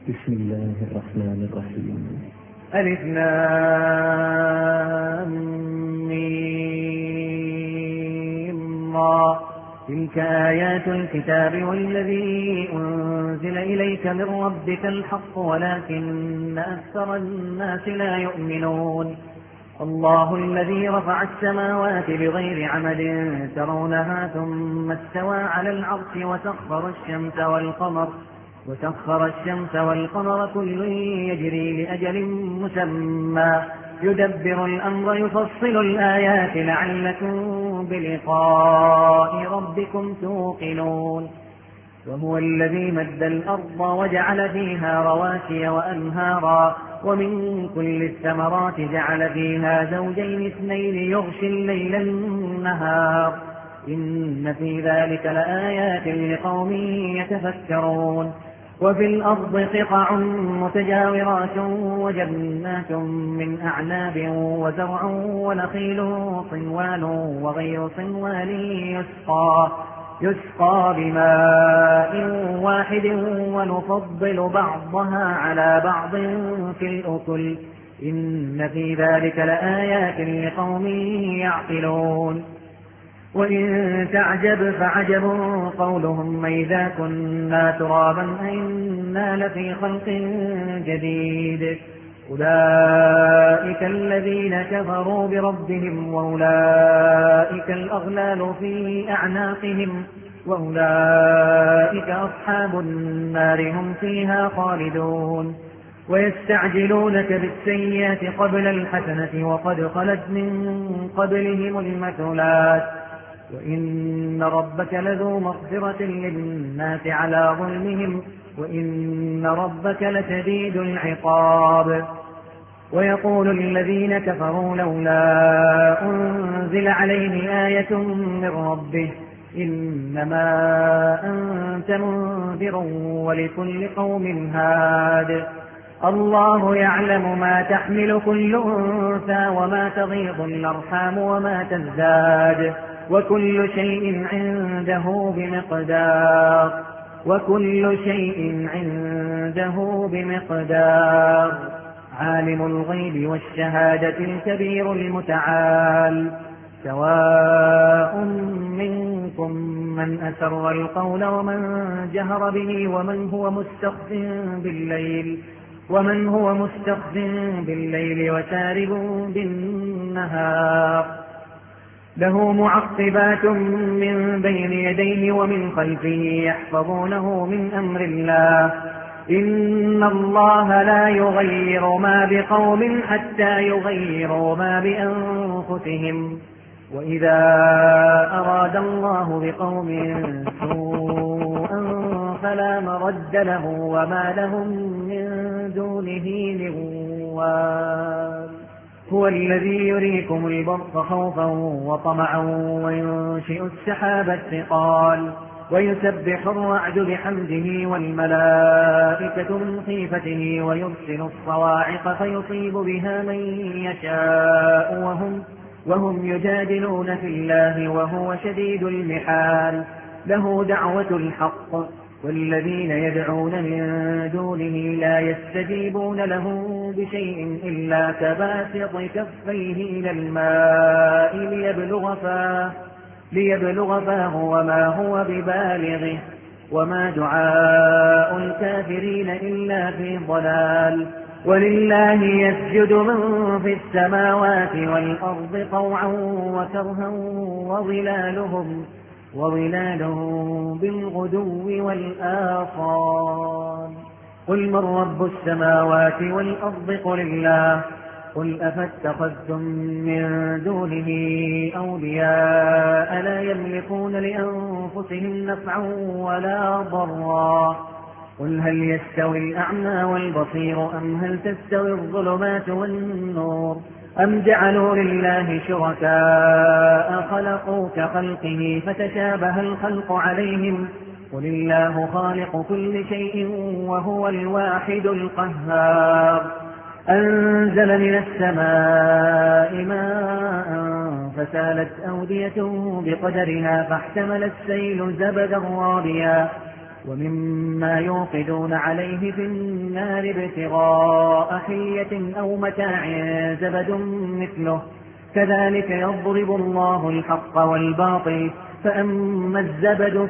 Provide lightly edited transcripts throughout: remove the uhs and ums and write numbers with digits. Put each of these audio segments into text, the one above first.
بسم الله الرحمن الرحيم. ألف لام ميم را. تلك آيات الكتاب والذي أنزل إليك من ربك الحق ولكن أكثر الناس لا يؤمنون. الله الذي رفع السماوات بغير عمد ترونها ثم استوى على العرش وسخر الشمس والقمر كل يجري لأجل مسمى يدبر الأمر يفصل الآيات لعلكم بلقاء ربكم توقنون. وهو الذي مد الأرض وجعل فيها رواسي وأنهارا ومن كل الثمرات جعل فيها زوجين اثنين يغشي الليل النهار إن في ذلك لآيات لقوم يتفكرون. وفي الأرض قطع متجاورات وجنات من أعناب وزرع ونخيل صنوان وغير صنوان يسقى بماء واحد ونفضل بعضها على بعض في الأكل إن في ذلك لآيات لقوم يعقلون. وإن تعجب فعجب قولهم إذا كنا ترابا أئنا لفي خلق جديد أولئك الذين كفروا بربهم وأولئك الأغلال في أعناقهم وأولئك أصحاب النار هم فيها خالدون. ويستعجلونك بالسيئات قبل الحسنة وقد خلت من قبلهم المثلات وإن ربك لذو مغفرة للناس على ظلمهم وإن ربك لشديد العقاب. ويقول الذين كفروا لولا أنزل عليه آية من ربه إنما أنت منذر ولكل قوم هاد الله يعلم ما تحمل كل أنثى وما تغيض الأرحام وما تزداد وكل شيء عنده بمقدار عالم الغيب والشهادة الكبير المتعال. سواء منكم من أسر القول ومن جهر به ومن هو مستخف بالليل وسارب بالنهار له معقبات من بين يديه ومن خلفه يحفظونه من أمر الله إن الله لا يغير ما بقوم حتى يغيروا ما بأنفسهم وإذا أراد الله بقوم سوءا فلا مرد له وما لهم من دونه من وال. هو الذي يريكم البرق خوفا وطمعا وينشئ السحاب الثقال ويسبح الرعد بحمده والملائكة من خيفته ويرسل الصواعق فيصيب بها من يشاء وهم يجادلون في الله وهو شديد المحال. له دعوة الحق والذين يدعون من دونه لا يستجيبون له بشيء إلا كباسط كفيه إلى الماء ليبلغ فاه وما هو ببالغه وما دعاء الكافرين إلا في ضلال. ولله يسجد من في السماوات والأرض طوعا وكرها وظلالهم بالغدو والآصال. قل من رب السماوات والأرض قل الله قل أفاتخذتم من دونه أولياء لا يملكون لأنفسهم نفعا ولا ضرا قل هل يستوي الأعمى والبصير أم هل تستوي الظلمات والنور أم جعلوا لله شركاء خلقوا كخلقه فتشابه الخلق عليهم قل الله خالق كل شيء وهو الواحد القهار. أنزل من السماء ماء فسالت أودية بقدرها فاحتمل السيل زبدا رابيا ومما يوقدون عليه في النار ابتغاء حلية أو متاع زبد مثله كذلك يضرب الله الحق والباطل فأما الزبد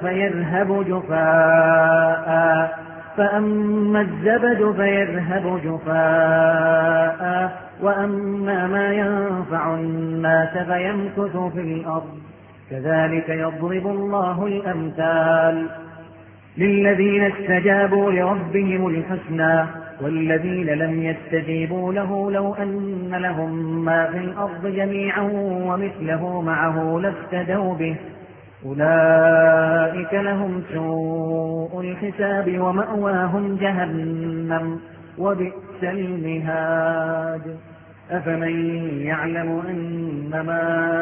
فيذهب جفاء وأما ما ينفع الناس فيمكث في الأرض كذلك يضرب الله الأمثال للذين استجابوا لربهم الحسنى والذين لم يستجيبوا له لو أن لهم ما في الأرض جميعا ومثله معه لافتدوا به أولئك لهم سوء الحساب ومأواهم جهنم وبئس المهاد أفمن يعلم أنما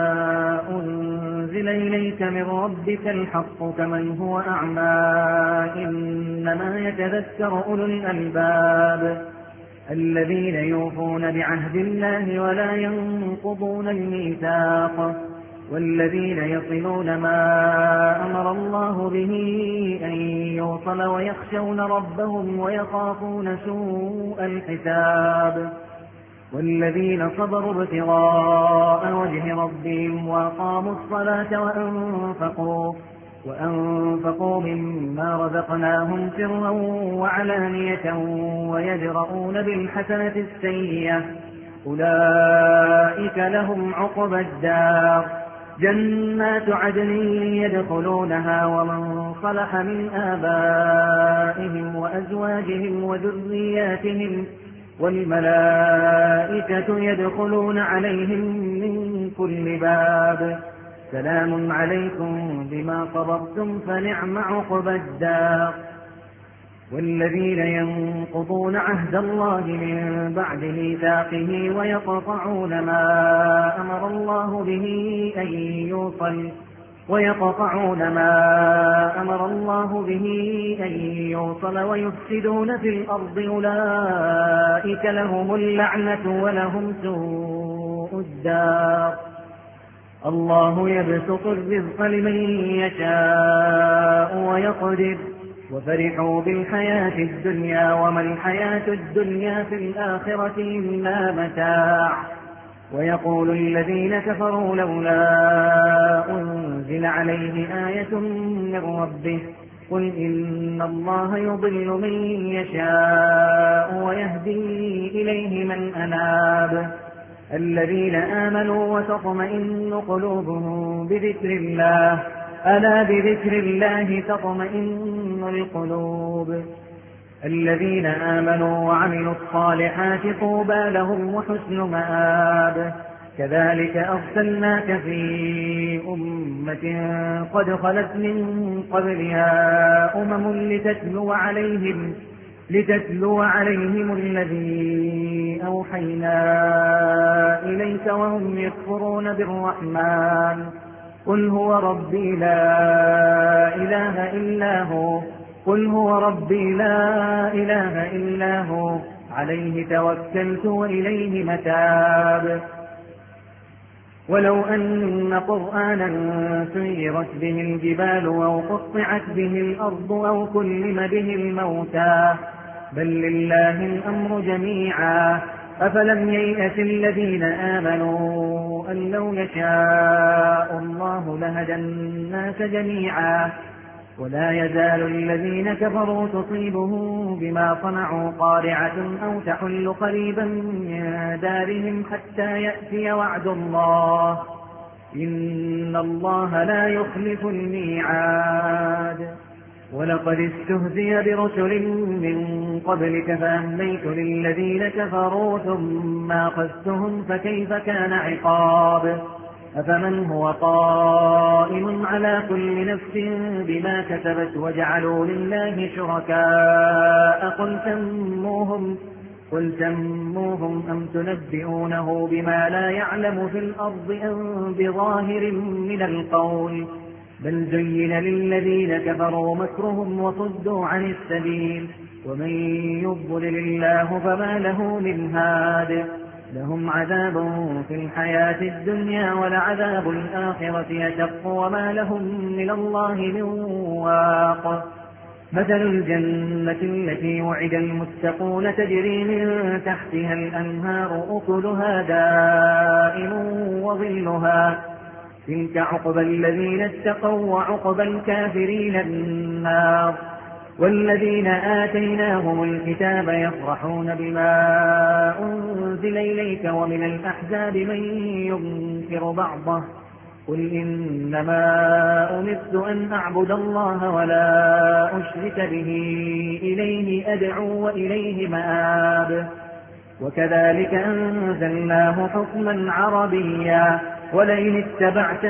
أنزل إليك من ربك الحق كمن هو أعمى إنما يتذكر أولو الألباب الذين يوفون بعهد الله ولا ينقضون الميثاق والذين يصلون ما أمر الله به أن يوصل ويخشون ربهم ويخافون سوء الحساب والذين صبروا ابتغاء وجه ربهم وأقاموا الصلاة وأنفقوا مما رزقناهم سرا وعلانية ويدرؤون بالحسنة السيئة أولئك لهم عقبى الدار جنات عدن يدخلونها ومن صلح من آبائهم وأزواجهم وذرياتهم والملائكة يدخلون عليهم من كل باب سلام عليكم بما صبرتم فنعم عقبى الدار والذين ينقضون عهد الله من بعد ميثاقه ويقطعون ما أمر الله به أن يوصل ويفسدون في الأرض أولئك لهم اللعنة ولهم سوء الدار الله يبسط الرزق لمن يشاء ويقدر وفرحوا بالحياة الدنيا وما الحياة الدنيا في الآخرة إلا متاع ويقول الذين كفروا لولا أنزل عليه آية من ربه قل إن الله يضل من يشاء ويهدي إليه من أناب الذين آمنوا وتطمئن قلوبهم بذكر الله ألا بذكر الله تطمئن القلوب الذين آمنوا وعملوا الصالحات طوبى لهم وحسن مآب كذلك أرسلناك في أمة قد خلت من قبلها لتتلو عليهم الذي أوحينا إليك وهم يكفرون بالرحمن قل هو ربي لا إله إلا هو عليه توكلت وإليه متاب ولو أن قرآنا سيرت به الجبال أو قطعت به الأرض أو كلم به الموتى بل لله الأمر جميعا أفلم ييأس الذين آمنوا أن لو يشاء الله لهدى الناس جميعا ولا يزال الذين كفروا تصيبهم بما صنعوا قارعة أو تحل قريبا من دارهم حتى يأتي وعد الله إن الله لا يخلف الميعاد ولقد استهزئ برسل من قبلك فأمليت للذين كفروا ثم أخذتهم فكيف كان عقاب أفمن هو قائم على كل نفس بما كسبت وجعلوا لله شركاء قل سموهم أم تنبئونه بما لا يعلم في الأرض أم بظاهر من القول بل زين للذين كفروا مكرهم وصدوا عن السبيل ومن يضلل الله فما له من هاد لهم عذاب في الحياة الدنيا ولعذاب الآخرة أشق وما لهم من الله من واق مثل الجنة التي وعد المتقون تجري من تحتها الأنهار أكلها دائم وظلها تلك عقبى الذين اتقوا وعقبى الكافرين النار والذين آتيناهم الكتاب يفرحون بما أنزل إليك ومن الأحزاب من ينكر بعضه قل إنما أمرت أن أعبد الله ولا أشرك به إليه أدعو وإليه مآب وكذلك أنزلناه حكما عربيا ولئن اتبعت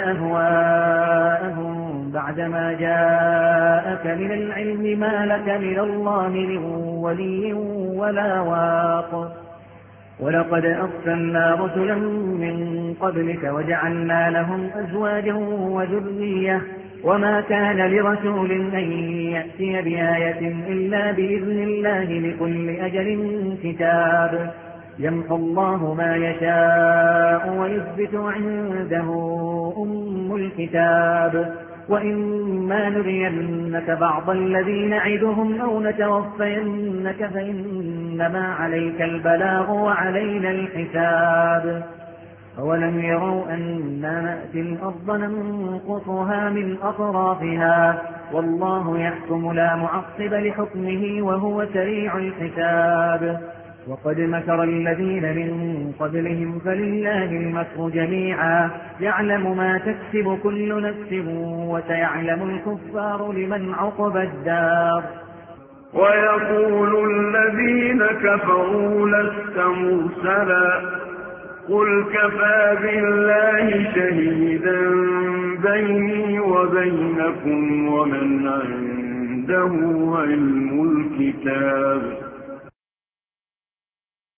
أهواءهم بعدما جاءك من العلم ما لك من الله من ولي ولا واق ولقد أرسلنا رسلا من قبلك وجعلنا لهم أزواجا وذرية وما كان لرسول أن يأتي بآية إلا بإذن الله لكل أجل كتاب يمحو الله ما يشاء ويثبت عنده أم الكتاب وإما نرينك بعض الذي نعدهم أو نتوفينك فإنما عليك البلاغ وعلينا الحساب أولم يروا أنا نأتي الأرض ننقصها من أطرافها والله يحكم لا معقب لحكمه وهو سريع الحساب وقد مكر الذين من قبلهم فلله المكر جميعا يعلم ما تكسب كل نفس وسيعلم الكفار لمن عقبى الدار ويقول الذين كفروا لست مرسلا قل كفى بالله شهيدا بيني وبينكم ومن عنده علم الكتاب